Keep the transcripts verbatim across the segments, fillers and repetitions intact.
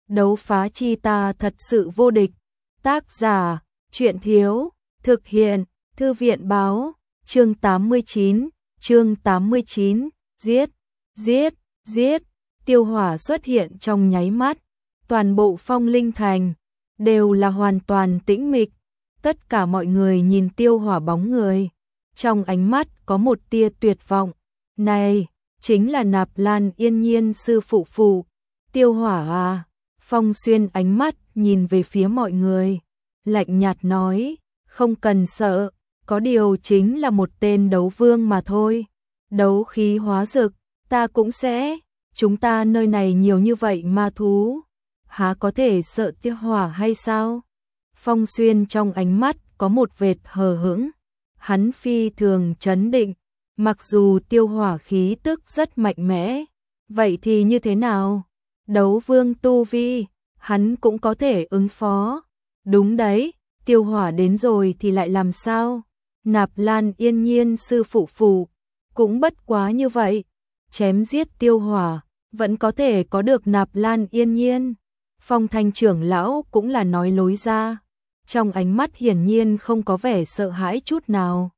Đấu phá chi ta thật sự vô địch. Tác giả, Truyện Thiếu, thực hiện, Thư viện Báo, chương tám mươi chín, chương tám mươi chín, giết, giết, giết, tiêu hỏa xuất hiện trong nháy mắt, toàn bộ Phong Linh Thành đều là hoàn toàn tĩnh mịch, tất cả mọi người nhìn tiêu hỏa bóng người, trong ánh mắt có một tia tuyệt vọng, này, chính là Nạp Lan Yên Nhiên sư phụ phụ, tiêu hỏa à, Phong Xuyên ánh mắt nhìn về phía mọi người, lạnh nhạt nói, không cần sợ, có điều chính là một tên đấu vương mà thôi, đấu khí hóa dực, ta cũng sẽ, chúng ta nơi này nhiều như vậy ma thú, há có thể sợ tiêu hỏa hay sao? Phong Xuyên trong ánh mắt có một vệt hờ hững, hắn phi thường trấn định, mặc dù tiêu hỏa khí tức rất mạnh mẽ, vậy thì như thế nào? Đấu vương tu vi, hắn cũng có thể ứng phó. Đúng đấy, tiêu hỏa đến rồi thì lại làm sao? Nạp Lan Yên Nhiên sư phụ phụ, cũng bất quá như vậy, chém giết tiêu hỏa, vẫn có thể có được Nạp Lan Yên Nhiên. Phong Thanh trưởng lão cũng là nói lối ra, trong ánh mắt hiển nhiên không có vẻ sợ hãi chút nào.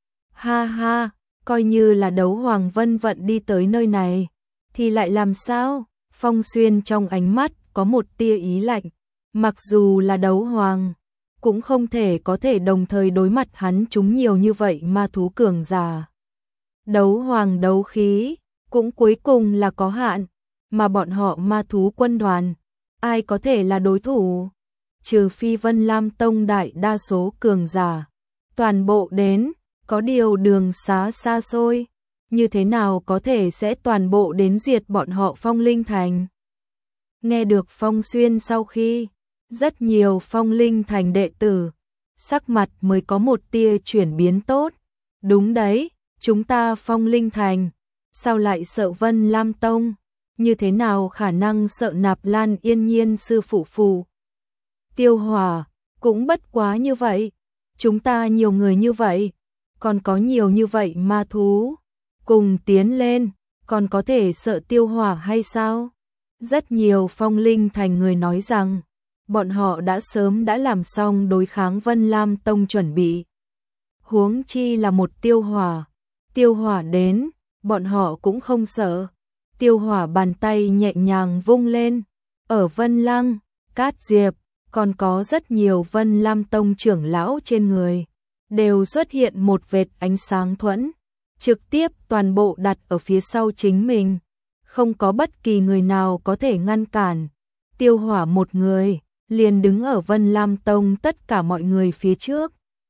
Ha ha, coi như là đấu hoàng vân vận đi tới nơi này, thì lại làm sao? Phong Xuyên trong ánh mắt có một tia ý lạnh, mặc dù là đấu hoàng, cũng không thể có thể đồng thời đối mặt hắn chúng nhiều như vậy ma thú cường giả. Đấu hoàng đấu khí, cũng cuối cùng là có hạn, mà bọn họ ma thú quân đoàn, ai có thể là đối thủ? Trừ phi Vân Lam Tông đại đa số cường giả, toàn bộ đến, có điều đường xá xa xôi, như thế nào có thể sẽ toàn bộ đến diệt bọn họ Phong Linh Thành? Nghe được Phong Xuyên sau khi, rất nhiều Phong Linh Thành đệ tử, sắc mặt mới có một tia chuyển biến tốt. Đúng đấy, chúng ta Phong Linh Thành, sao lại sợ Vân Lam Tông? Như thế nào khả năng sợ Nạp Lan Yên Nhiên sư phụ phụ? Tiêu hỏa, cũng bất quá như vậy, chúng ta nhiều người như vậy, còn có nhiều như vậy ma thú, cùng tiến lên, còn có thể sợ tiêu hỏa hay sao? Rất nhiều Phong Linh Thành người nói rằng, bọn họ đã sớm đã làm xong đối kháng Vân Lam Tông chuẩn bị. Huống chi là một tiêu hỏa, tiêu hỏa đến, bọn họ cũng không sợ. Tiêu hỏa bàn tay nhẹ nhàng vung lên, ở Vân Lăng, Cát Diệp, còn có rất nhiều Vân Lam Tông trưởng lão trên người, đều xuất hiện một vệt ánh sáng thuẫn, trực tiếp toàn bộ đặt ở phía sau chính mình, không có bất kỳ người nào có thể ngăn cản. Tiêu hỏa một người, liền đứng ở Vân Lam Tông tất cả mọi người phía trước.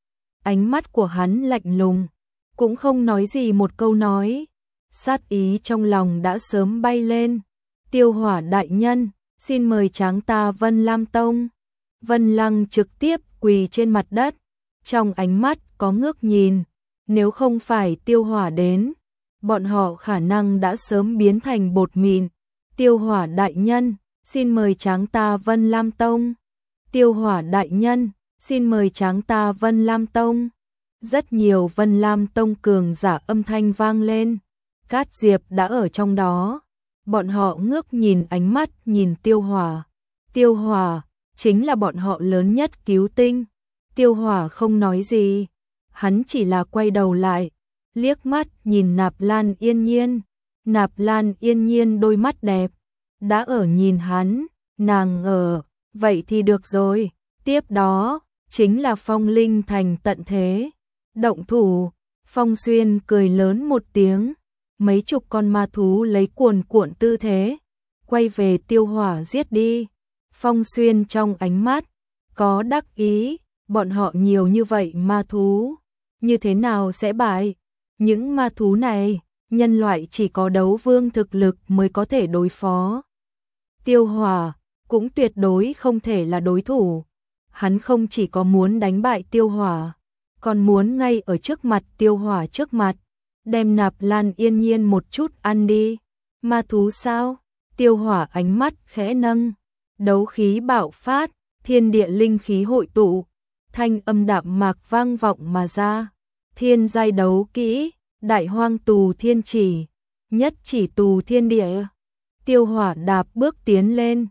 Ánh mắt của hắn lạnh lùng, cũng không nói gì một câu nói. Sát ý trong lòng đã sớm bay lên. Tiêu hỏa đại nhân, xin mời tráng ta Vân Lam Tông. Vân Lăng trực tiếp quỳ trên mặt đất, trong ánh mắt có ngước nhìn. Nếu không phải tiêu hỏa đến, bọn họ khả năng đã sớm biến thành bột mịn. Tiêu hỏa đại nhân, xin mời tráng ta Vân Lam Tông. Tiêu hỏa đại nhân, xin mời tráng ta Vân Lam Tông. Rất nhiều Vân Lam Tông cường giả âm thanh vang lên. Cát Diệp đã ở trong đó, bọn họ ngước nhìn ánh mắt nhìn tiêu hỏa. Tiêu hỏa, chính là bọn họ lớn nhất cứu tinh. Tiêu hỏa không nói gì, hắn chỉ là quay đầu lại, liếc mắt nhìn Nạp Lan Yên Nhiên. Nạp Lan Yên Nhiên đôi mắt đẹp, đã ở nhìn hắn, nàng ở, vậy thì được rồi. Tiếp đó, chính là Phong Linh Thành tận thế. Động thủ, Phong Xuyên cười lớn một tiếng. Mấy chục con ma thú lấy cuồn cuộn tư thế, quay về tiêu hỏa giết đi. Phong Xuyên trong ánh mắt, có đắc ý, bọn họ nhiều như vậy ma thú, như thế nào sẽ bại? Những ma thú này, nhân loại chỉ có đấu vương thực lực mới có thể đối phó. Tiêu hỏa, cũng tuyệt đối không thể là đối thủ. Hắn không chỉ có muốn đánh bại tiêu hỏa, còn muốn ngay ở trước mặt tiêu hỏa trước mặt. Đem Nạp Lan Yên Nhiên một chút ăn đi. Ma thú sao? Tiêu hỏa ánh mắt khẽ nâng. Đấu khí bạo phát, thiên địa linh khí hội tụ. Thanh âm đạm mạc vang vọng mà ra. Thiên giai đấu kỹ, đại hoang tù thiên chỉ. Nhất chỉ tù thiên địa. Tiêu hỏa đạp bước tiến lên.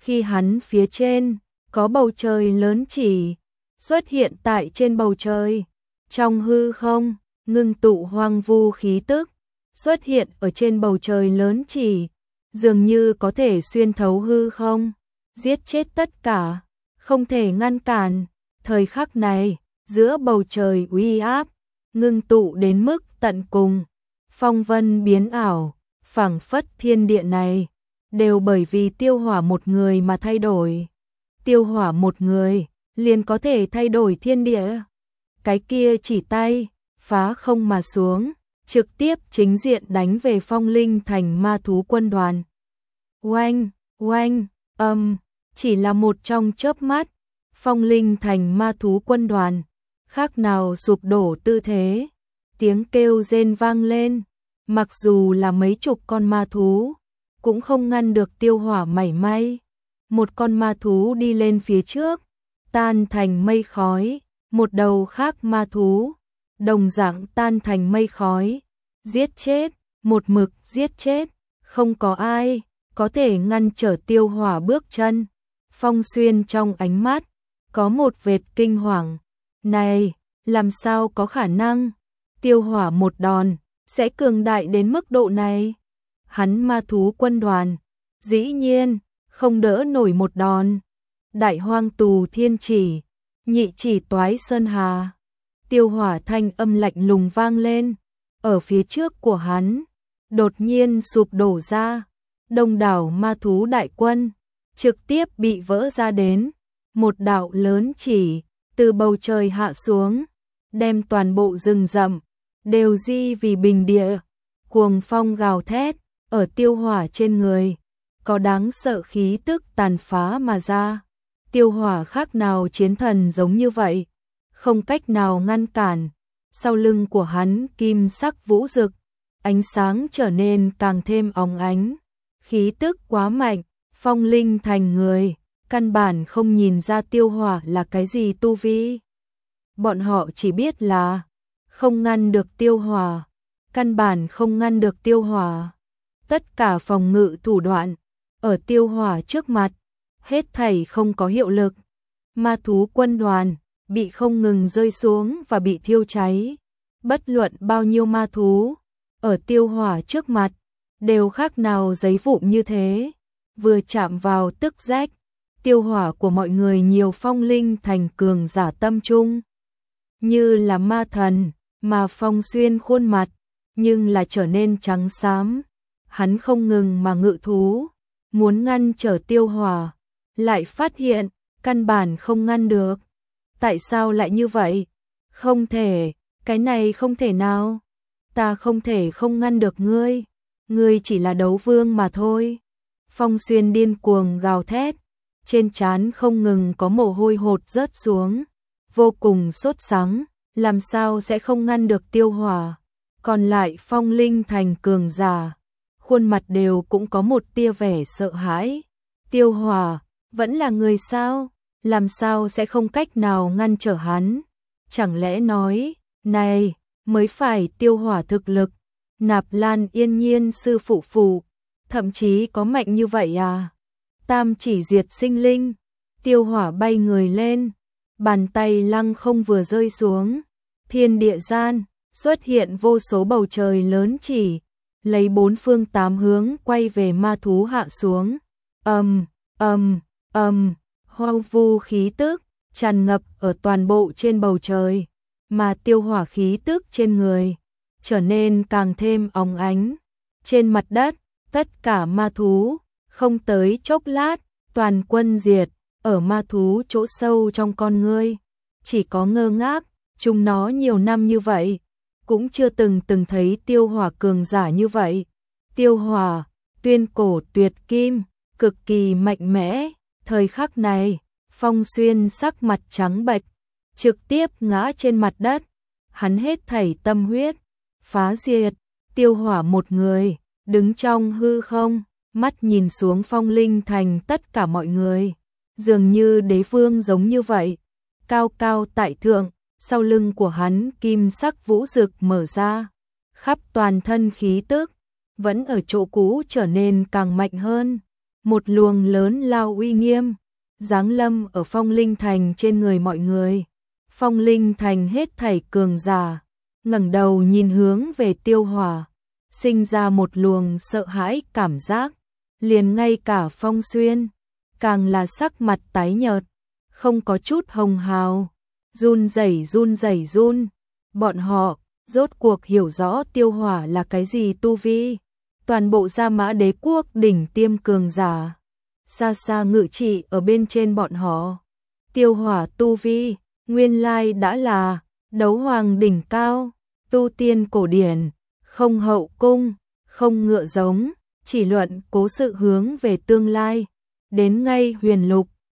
Khi hắn phía trên, có bầu trời lớn chỉ xuất hiện tại trên bầu trời. Trong hư không, ngưng tụ hoang vu khí tức, xuất hiện ở trên bầu trời lớn chỉ, dường như có thể xuyên thấu hư không, giết chết tất cả, không thể ngăn cản. Thời khắc này, giữa bầu trời uy áp, ngưng tụ đến mức tận cùng, phong vân biến ảo, phảng phất thiên địa này, đều bởi vì Tiêu Hỏa một người mà thay đổi. Tiêu Hỏa một người, liền có thể thay đổi thiên địa. Cái kia chỉ tay, phá không mà xuống, trực tiếp chính diện đánh về Phong Linh Thành ma thú quân đoàn. Oanh, oanh, âm, chỉ là một trong chớp mắt, Phong Linh Thành ma thú quân đoàn, khác nào sụp đổ tư thế. Tiếng kêu rên vang lên, mặc dù là mấy chục con ma thú, cũng không ngăn được Tiêu Hỏa mảy may. Một con ma thú đi lên phía trước, tan thành mây khói, một đầu khác ma thú, đồng dạng tan thành mây khói, giết chết, một mực giết chết, không có ai có thể ngăn trở Tiêu Hỏa bước chân. Phong Xuyên trong ánh mắt có một vệt kinh hoàng, này, làm sao có khả năng Tiêu Hỏa một đòn sẽ cường đại đến mức độ này? Hắn ma thú quân đoàn, dĩ nhiên không đỡ nổi một đòn. Đại Hoang Tù Thiên Chỉ, Nhị Chỉ Toái Sơn Hà. Tiêu Hỏa thanh âm lạnh lùng vang lên, ở phía trước của hắn, đột nhiên sụp đổ ra, đông đảo ma thú đại quân, trực tiếp bị vỡ ra đến, một đạo lớn chỉ, từ bầu trời hạ xuống, đem toàn bộ rừng rậm, đều di vì bình địa, cuồng phong gào thét, ở Tiêu Hỏa trên người, có đáng sợ khí tức tàn phá mà ra. Tiêu Hỏa khác nào chiến thần giống như vậy, không cách nào ngăn cản. Sau lưng của hắn kim sắc vũ rực, ánh sáng trở nên càng thêm óng ánh, khí tức quá mạnh, Phong Linh Thành người, căn bản không nhìn ra Tiêu Hỏa là cái gì tu vi. Bọn họ chỉ biết là không ngăn được Tiêu Hỏa, căn bản không ngăn được Tiêu Hỏa. Tất cả phòng ngự thủ đoạn ở Tiêu Hỏa trước mặt, hết thảy không có hiệu lực. Ma thú quân đoàn bị không ngừng rơi xuống và bị thiêu cháy. Bất luận bao nhiêu ma thú ở Tiêu Hỏa trước mặt, đều khác nào giấy vụn như thế, vừa chạm vào tức rách. Tiêu Hỏa của mọi người nhiều Phong Linh Thành cường giả tâm trung, như là ma thần, mà Phong Xuyên khuôn mặt, nhưng là trở nên trắng xám. Hắn không ngừng mà ngự thú, muốn ngăn trở Tiêu Hỏa, lại phát hiện, căn bản không ngăn được. Tại sao lại như vậy? Không thể, cái này không thể nào. Ta không thể không ngăn được ngươi, ngươi chỉ là đấu vương mà thôi. Phong Xuyên điên cuồng gào thét, trên trán không ngừng có mồ hôi hột rớt xuống, vô cùng sốt sắng, làm sao sẽ không ngăn được Tiêu Hỏa. Còn lại Phong Linh Thành cường giả, khuôn mặt đều cũng có một tia vẻ sợ hãi. Tiêu Hỏa, vẫn là người sao? Làm sao sẽ không cách nào ngăn trở hắn? Chẳng lẽ nói, này, mới phải Tiêu Hỏa thực lực, Nạp Lan Yên Nhiên sư phụ phụ, thậm chí có mạnh như vậy à? Tam chỉ diệt sinh linh, Tiêu Hỏa bay người lên, bàn tay lăng không vừa rơi xuống, thiên địa gian, xuất hiện vô số bầu trời lớn chỉ, lấy bốn phương tám hướng quay về ma thú hạ xuống. Ầm, ầm, ầm, hoang vu khí tức tràn ngập ở toàn bộ trên bầu trời, mà Tiêu Hỏa khí tức trên người trở nên càng thêm óng ánh. Trên mặt đất, tất cả ma thú, không tới chốc lát, toàn quân diệt, ở ma thú chỗ sâu trong con ngươi, chỉ có ngơ ngác, chúng nó nhiều năm như vậy, cũng chưa từng từng thấy Tiêu Hỏa cường giả như vậy. Tiêu Hỏa, tuyên cổ tuyệt kim, cực kỳ mạnh mẽ. Thời khắc này, Phong Xuyên sắc mặt trắng bệch, trực tiếp ngã trên mặt đất. Hắn hết thảy tâm huyết, phá diệt. Tiêu Hỏa một người, đứng trong hư không, mắt nhìn xuống Phong Linh Thành tất cả mọi người, dường như đế vương giống như vậy, cao cao tại thượng. Sau lưng của hắn kim sắc vũ rực mở ra, khắp toàn thân khí tức, vẫn ở chỗ cũ trở nên càng mạnh hơn. một luồng lớn lao uy nghiêm, giáng lâm ở Phong Linh Thành trên người mọi người. Phong Linh Thành hết thảy cường giả, ngẩng đầu nhìn hướng về Tiêu Hỏa, sinh ra một luồng sợ hãi cảm giác, liền ngay cả Phong Xuyên, càng là sắc mặt tái nhợt, không có chút hồng hào, run rẩy run rẩy run, bọn họ rốt cuộc hiểu rõ Tiêu Hỏa là cái gì tu vi, toàn bộ Gia Mã Đế quốc đỉnh tiêm cường giả, xa xa ngự trị ở bên trên bọn họ. Tiêu Hỏa tu vi, nguyên lai đã là đấu hoàng đỉnh cao, tu tiên cổ điển, không hậu cung, không ngựa giống, chỉ luận cố sự hướng về tương lai, đến ngay huyền lục,